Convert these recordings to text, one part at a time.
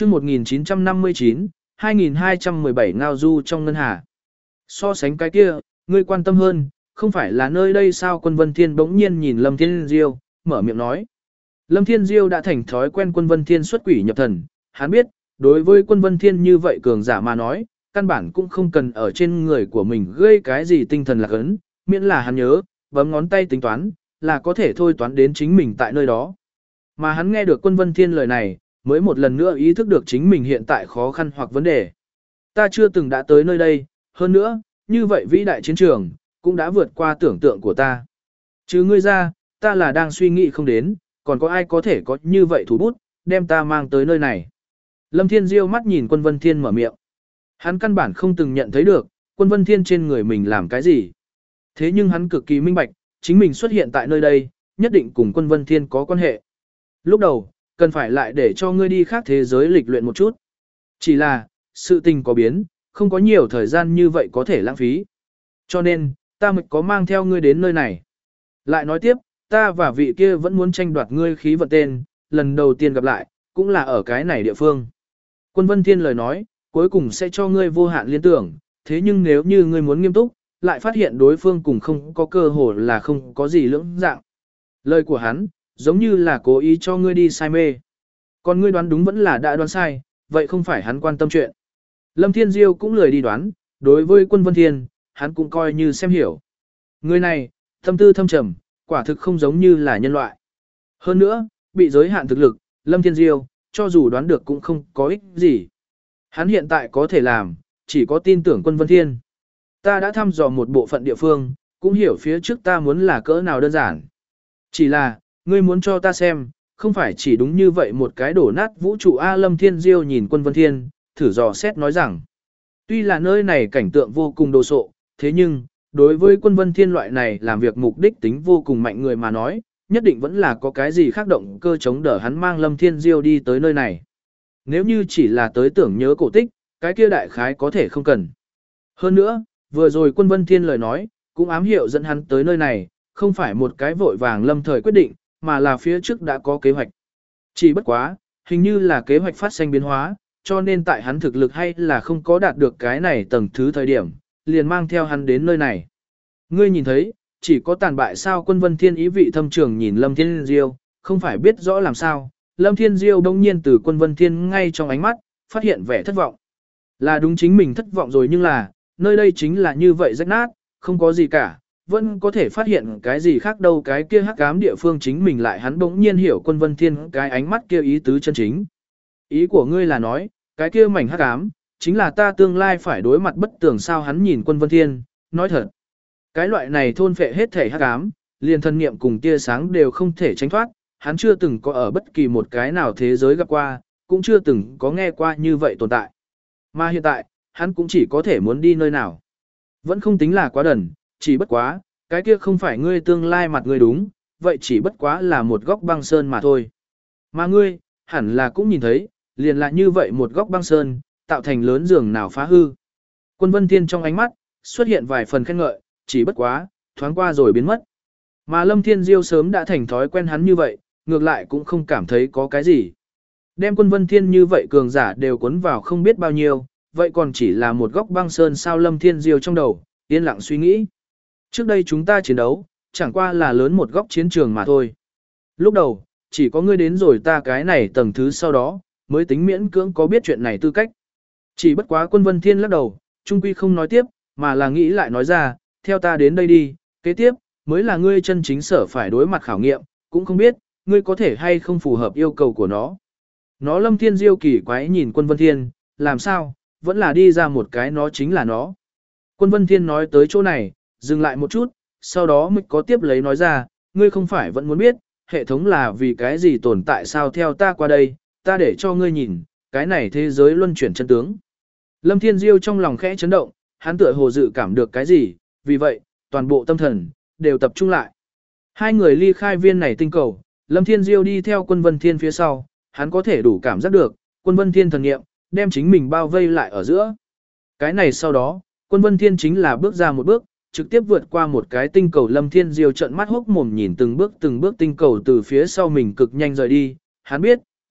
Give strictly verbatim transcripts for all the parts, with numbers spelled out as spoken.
chương một nghìn chín trăm năm mươi chín, hai nghìn hai trăm mười bảy ngao du trong ngân hà. So sánh cái kia, ngươi quan tâm hơn, không phải là nơi đây sao? Quân Vân Thiên bỗng nhiên nhìn Lâm Thiên Diêu, mở miệng nói. Lâm Thiên Diêu đã thành thói quen Quân Vân Thiên xuất quỷ nhập thần, hắn biết, đối với Quân Vân Thiên như vậy cường giả mà nói, căn bản cũng không cần ở trên người của mình gây cái gì tinh thần lạc ấn, miễn là hắn nhớ, bấm ngón tay tính toán, là có thể thôi toán đến chính mình tại nơi đó. Mà hắn nghe được Quân Vân Thiên lời này, mới một lần nữa ý thức được chính mình hiện tại khó khăn hoặc vấn đề. Ta chưa từng đã tới nơi đây, hơn nữa, như vậy vĩ đại chiến trường, cũng đã vượt qua tưởng tượng của ta. Chứ ngươi ra, ta là đang suy nghĩ không đến, còn có ai có thể có như vậy thủ bút, đem ta mang tới nơi này. Lâm Thiên Diêu mắt nhìn Quân Vân Thiên mở miệng. Hắn căn bản không từng nhận thấy được, Quân Vân Thiên trên người mình làm cái gì. Thế nhưng hắn cực kỳ minh bạch, chính mình xuất hiện tại nơi đây, nhất định cùng Quân Vân Thiên có quan hệ. Lúc đầu, cần phải lại để cho ngươi đi khác thế giới lịch luyện một chút. Chỉ là, sự tình có biến, không có nhiều thời gian như vậy có thể lãng phí. Cho nên, ta mới có mang theo ngươi đến nơi này. Lại nói tiếp, ta và vị kia vẫn muốn tranh đoạt ngươi khí vận tên, lần đầu tiên gặp lại, cũng là ở cái này địa phương. Quân Vân Thiên lời nói, cuối cùng sẽ cho ngươi vô hạn liên tưởng, thế nhưng nếu như ngươi muốn nghiêm túc, lại phát hiện đối phương cùng không có cơ hội là không có gì lưỡng dạng. Lời của hắn, giống như là cố ý cho ngươi đi sai mê. Còn ngươi đoán đúng vẫn là đã đoán sai, vậy không phải hắn quan tâm chuyện. Lâm Thiên Diêu cũng lười đi đoán, đối với Quân Vân Thiên, hắn cũng coi như xem hiểu. Người này, tâm tư thâm trầm, quả thực không giống như là nhân loại. Hơn nữa, bị giới hạn thực lực, Lâm Thiên Diêu, cho dù đoán được cũng không có ích gì. Hắn hiện tại có thể làm, chỉ có tin tưởng Quân Vân Thiên. Ta đã thăm dò một bộ phận địa phương, cũng hiểu phía trước ta muốn là cỡ nào đơn giản. Chỉ là, ngươi muốn cho ta xem, không phải chỉ đúng như vậy một cái đổ nát vũ trụ A. Lâm Thiên Diêu nhìn Quân Vân Thiên, thử dò xét nói rằng, tuy là nơi này cảnh tượng vô cùng đồ sộ, thế nhưng, đối với Quân Vân Thiên loại này làm việc mục đích tính vô cùng mạnh người mà nói, nhất định vẫn là có cái gì khác động cơ chống đỡ hắn mang Lâm Thiên Diêu đi tới nơi này. Nếu như chỉ là tới tưởng nhớ cổ tích, cái kia đại khái có thể không cần. Hơn nữa, vừa rồi Quân Vân Thiên lời nói, cũng ám hiệu dẫn hắn tới nơi này, không phải một cái vội vàng lâm thời quyết định, mà là phía trước đã có kế hoạch. Chỉ bất quá, hình như là kế hoạch phát sinh biến hóa, cho nên tại hắn thực lực hay là không có đạt được cái này tầng thứ thời điểm, liền mang theo hắn đến nơi này. Ngươi nhìn thấy, chỉ có tàn bại sao? Quân Vân Thiên ý vị thâm trường nhìn Lâm Thiên Diêu, không phải biết rõ làm sao. Lâm Thiên Diêu đông nhiên từ Quân Vân Thiên ngay trong ánh mắt, phát hiện vẻ thất vọng. Là đúng chính mình thất vọng rồi, nhưng là, nơi đây chính là như vậy rách nát, không có gì cả, vẫn có thể phát hiện cái gì khác đâu. Cái kia hắc ám địa phương chính mình lại hắn bỗng nhiên hiểu Quân Vân Thiên cái ánh mắt kia ý tứ chân chính. Ý của ngươi là nói, cái kia mảnh hắc ám, chính là ta tương lai phải đối mặt bất tường sao? Hắn nhìn Quân Vân Thiên, nói thật. Cái loại này thôn phệ hết thể hắc ám, liền thân niệm cùng tia sáng đều không thể tránh thoát, hắn chưa từng có ở bất kỳ một cái nào thế giới gặp qua, cũng chưa từng có nghe qua như vậy tồn tại. Mà hiện tại, hắn cũng chỉ có thể muốn đi nơi nào. Vẫn không tính là quá đần, chỉ bất quá, cái kia không phải ngươi tương lai mặt ngươi đúng, vậy chỉ bất quá là một góc băng sơn mà thôi. Mà ngươi, hẳn là cũng nhìn thấy, liền là như vậy một góc băng sơn, tạo thành lớn giường nào phá hư. Quân Vân Thiên trong ánh mắt, xuất hiện vài phần khen ngợi, chỉ bất quá, thoáng qua rồi biến mất. Mà Lâm Thiên Diêu sớm đã thành thói quen hắn như vậy, ngược lại cũng không cảm thấy có cái gì. Đem Quân Vân Thiên như vậy cường giả đều cuốn vào không biết bao nhiêu, vậy còn chỉ là một góc băng sơn sao? Lâm Thiên Diêu trong đầu, yên lặng suy nghĩ. Trước đây chúng ta chiến đấu, chẳng qua là lớn một góc chiến trường mà thôi. Lúc đầu, chỉ có ngươi đến rồi ta cái này tầng thứ sau đó, mới tính miễn cưỡng có biết chuyện này tư cách. Chỉ bất quá Quân Vân Thiên lắc đầu, trung quy không nói tiếp, mà là nghĩ lại nói ra, theo ta đến đây đi, kế tiếp, mới là ngươi chân chính sở phải đối mặt khảo nghiệm, cũng không biết, ngươi có thể hay không phù hợp yêu cầu của nó. Nó Lâm Thiên Diêu kỳ quái nhìn Quân Vân Thiên, làm sao, vẫn là đi ra một cái nó chính là nó. Quân Vân Thiên nói tới chỗ này, dừng lại một chút, sau đó mới có tiếp lấy nói ra, ngươi không phải vẫn muốn biết, hệ thống là vì cái gì tồn tại sao? Theo ta qua đây, ta để cho ngươi nhìn, cái này thế giới luân chuyển chân tướng. Lâm Thiên Diêu trong lòng khẽ chấn động, hắn tựa hồ dự cảm được cái gì, vì vậy, toàn bộ tâm thần, đều tập trung lại. Hai người ly khai viên này tinh cầu, Lâm Thiên Diêu đi theo Quân Vân Thiên phía sau, hắn có thể đủ cảm giác được, Quân Vân Thiên thần nghiệm, đem chính mình bao vây lại ở giữa. Cái này sau đó, Quân Vân Thiên chính là bước ra một bước, trực tiếp vượt qua một cái tinh cầu. Lâm Thiên Diêu trợn mắt hốc mồm nhìn từng bước từng bước tinh cầu từ phía sau mình cực nhanh rời đi, hắn biết,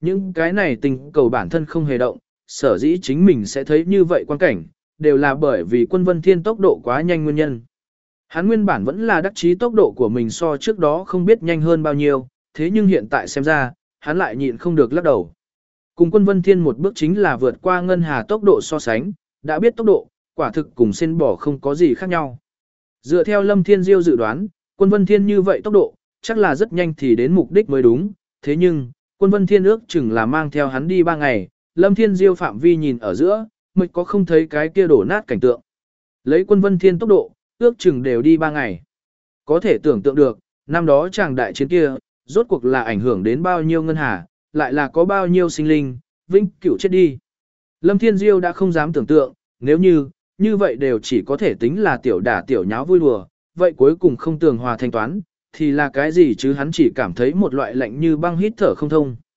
Những cái này tình cầu bản thân không hề động, sở dĩ chính mình sẽ thấy như vậy quan cảnh, đều là bởi vì quân vân thiên tốc độ quá nhanh nguyên nhân. Hắn nguyên bản vẫn là đắc chí tốc độ của mình so trước đó không biết nhanh hơn bao nhiêu, thế nhưng hiện tại xem ra, hắn lại nhịn không được lắc đầu. Cùng quân vân thiên một bước chính là vượt qua ngân hà tốc độ so sánh, đã biết tốc độ, quả thực cùng sen bỏ không có gì khác nhau. Dựa theo Lâm Thiên Diêu dự đoán, quân vân thiên như vậy tốc độ, chắc là rất nhanh thì đến mục đích mới đúng, thế nhưng, quân vân thiên ước chừng là mang theo hắn đi ba ngày, Lâm Thiên Diêu phạm vi nhìn ở giữa, mịch có không thấy cái kia đổ nát cảnh tượng. Lấy quân vân thiên tốc độ, ước chừng đều đi ba ngày. Có thể tưởng tượng được, năm đó chàng đại chiến kia, rốt cuộc là ảnh hưởng đến bao nhiêu ngân hà, lại là có bao nhiêu sinh linh, vinh cửu chết đi. Lâm Thiên Diêu đã không dám tưởng tượng, nếu như, như vậy đều chỉ có thể tính là tiểu đả tiểu nháo vui đùa, vậy cuối cùng không tường hòa thanh toán, thì là cái gì chứ hắn chỉ cảm thấy một loại lạnh như băng hít thở không thông.